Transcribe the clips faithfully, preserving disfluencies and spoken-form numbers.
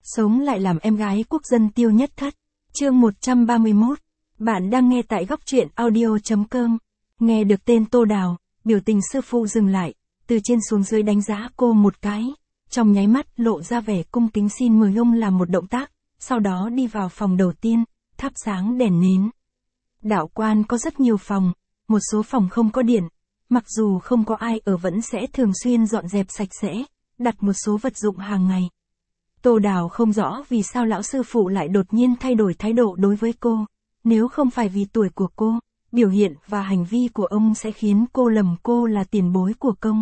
sống lại làm em gái quốc dân Tiêu Nhất Thất. Chương một trăm ba mươi mốt. Bạn đang nghe tại góc truyện audio chấm com. Nghe được tên Tô Đào, biểu tình sư phụ dừng lại, từ trên xuống dưới đánh giá cô một cái, trong nháy mắt lộ ra vẻ cung kính xin mời ông làm một động tác, sau đó đi vào phòng đầu tiên, thắp sáng đèn nến. Đạo quan có rất nhiều phòng, một số phòng không có điện, mặc dù không có ai ở vẫn sẽ thường xuyên dọn dẹp sạch sẽ, đặt một số vật dụng hàng ngày. Tô Đào không rõ vì sao lão sư phụ lại đột nhiên thay đổi thái độ đối với cô, nếu không phải vì tuổi của cô, biểu hiện và hành vi của ông sẽ khiến cô lầm cô là tiền bối của công.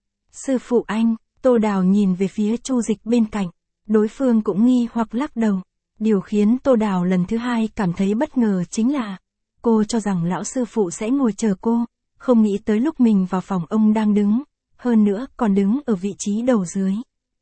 Sư phụ anh, Tô Đào nhìn về phía Chu Dịch bên cạnh, đối phương cũng nghi hoặc lắc đầu. Điều khiến Tô Đào lần thứ hai cảm thấy bất ngờ chính là, cô cho rằng lão sư phụ sẽ ngồi chờ cô, không nghĩ tới lúc mình vào phòng ông đang đứng, hơn nữa còn đứng ở vị trí đầu dưới.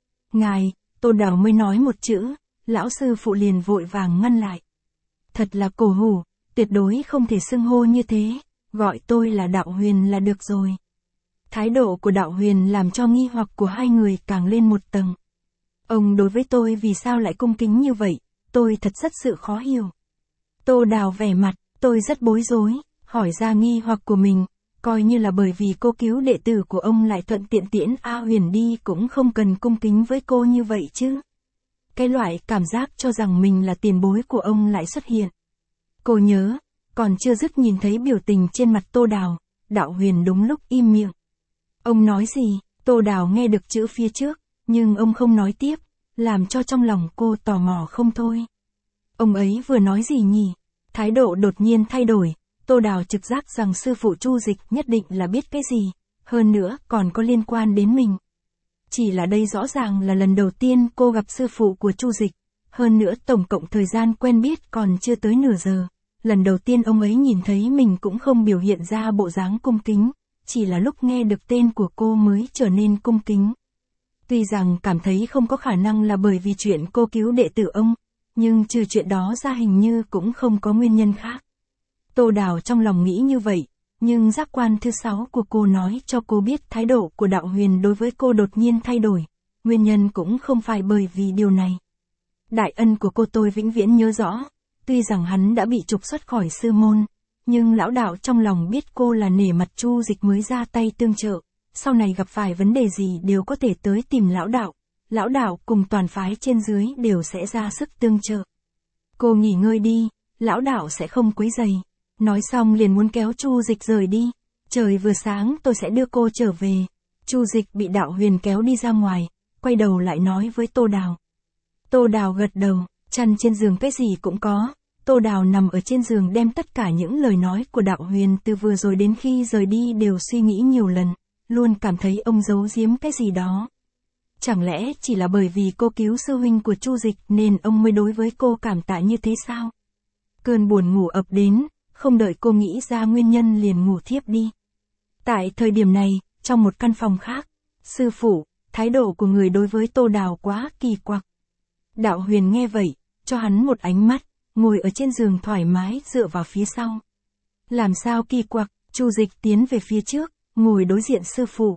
Ngài, Tô Đào mới nói một chữ, lão sư phụ liền vội vàng ngăn lại. Thật là cổ hủ, tuyệt đối không thể xưng hô như thế, gọi tôi là Đạo Huyền là được rồi. Thái độ của Đạo Huyền làm cho nghi hoặc của hai người càng lên một tầng. Ông đối với tôi vì sao lại cung kính như vậy, tôi thật rất sự khó hiểu. Tô Đào vẻ mặt, tôi rất bối rối, hỏi ra nghi hoặc của mình, coi như là bởi vì cô cứu đệ tử của ông lại thuận tiện tiễn A Huyền đi cũng không cần cung kính với cô như vậy chứ. Cái loại cảm giác cho rằng mình là tiền bối của ông lại xuất hiện. Cô nhớ, còn chưa dứt nhìn thấy biểu tình trên mặt Tô Đào, Đạo Huyền đúng lúc im miệng. Ông nói gì, Tô Đào nghe được chữ phía trước, nhưng ông không nói tiếp, làm cho trong lòng cô tò mò không thôi. Ông ấy vừa nói gì nhỉ? Thái độ đột nhiên thay đổi, Tô Đào trực giác rằng sư phụ Chu Dịch nhất định là biết cái gì, hơn nữa còn có liên quan đến mình. Chỉ là đây rõ ràng là lần đầu tiên cô gặp sư phụ của Chu Dịch, hơn nữa tổng cộng thời gian quen biết còn chưa tới nửa giờ. Lần đầu tiên ông ấy nhìn thấy mình cũng không biểu hiện ra bộ dáng cung kính, chỉ là lúc nghe được tên của cô mới trở nên cung kính. Tuy rằng cảm thấy không có khả năng là bởi vì chuyện cô cứu đệ tử ông, nhưng trừ chuyện đó ra hình như cũng không có nguyên nhân khác. Tô Đào trong lòng nghĩ như vậy, nhưng giác quan thứ sáu của cô nói cho cô biết thái độ của Đạo Huyền đối với cô đột nhiên thay đổi, nguyên nhân cũng không phải bởi vì điều này. Đại ân của cô tôi vĩnh viễn nhớ rõ, tuy rằng hắn đã bị trục xuất khỏi sư môn, nhưng lão đạo trong lòng biết cô là nể mặt Chu Dịch mới ra tay tương trợ, sau này gặp phải vấn đề gì đều có thể tới tìm lão đạo, lão đạo cùng toàn phái trên dưới đều sẽ ra sức tương trợ. Cô nghỉ ngơi đi, lão đạo sẽ không quấy rầy. Nói xong liền muốn kéo Chu Dịch rời đi, trời vừa sáng tôi sẽ đưa cô trở về. Chu Dịch bị Đạo Huyền kéo đi ra ngoài, quay đầu lại nói với Tô Đào. Tô Đào gật đầu, chăn trên giường cái gì cũng có. Tô Đào nằm ở trên giường đem tất cả những lời nói của Đạo Huyền từ vừa rồi đến khi rời đi đều suy nghĩ nhiều lần, luôn cảm thấy ông giấu giếm cái gì đó. Chẳng lẽ chỉ là bởi vì cô cứu sư huynh của Chu Dịch nên ông mới đối với cô cảm tạ như thế sao? Cơn buồn ngủ ập đến, không đợi cô nghĩ ra nguyên nhân liền ngủ thiếp đi. Tại thời điểm này, trong một căn phòng khác, sư phụ, thái độ của người đối với Tô Đào quá kỳ quặc. Đạo Huyền nghe vậy, cho hắn một ánh mắt, ngồi ở trên giường thoải mái dựa vào phía sau. Làm sao kỳ quặc? Chu Dịch tiến về phía trước, ngồi đối diện sư phụ.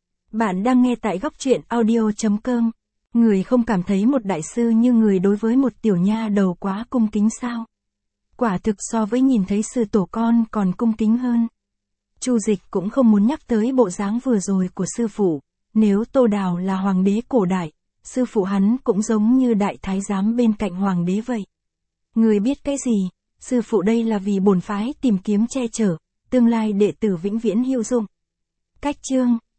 Bạn đang nghe tại góc truyện audio chấm com. Người không cảm thấy một đại sư như người đối với một tiểu nha đầu quá cung kính sao? Quả thực so với nhìn thấy sư tổ con còn cung kính hơn. Chu Dịch cũng không muốn nhắc tới bộ dáng vừa rồi của sư phụ, nếu Tô Đào là hoàng đế cổ đại, sư phụ hắn cũng giống như đại thái giám bên cạnh hoàng đế vậy. Người biết cái gì, sư phụ đây là vì bổn phái tìm kiếm che chở, tương lai đệ tử vĩnh viễn hữu dụng. Cách chương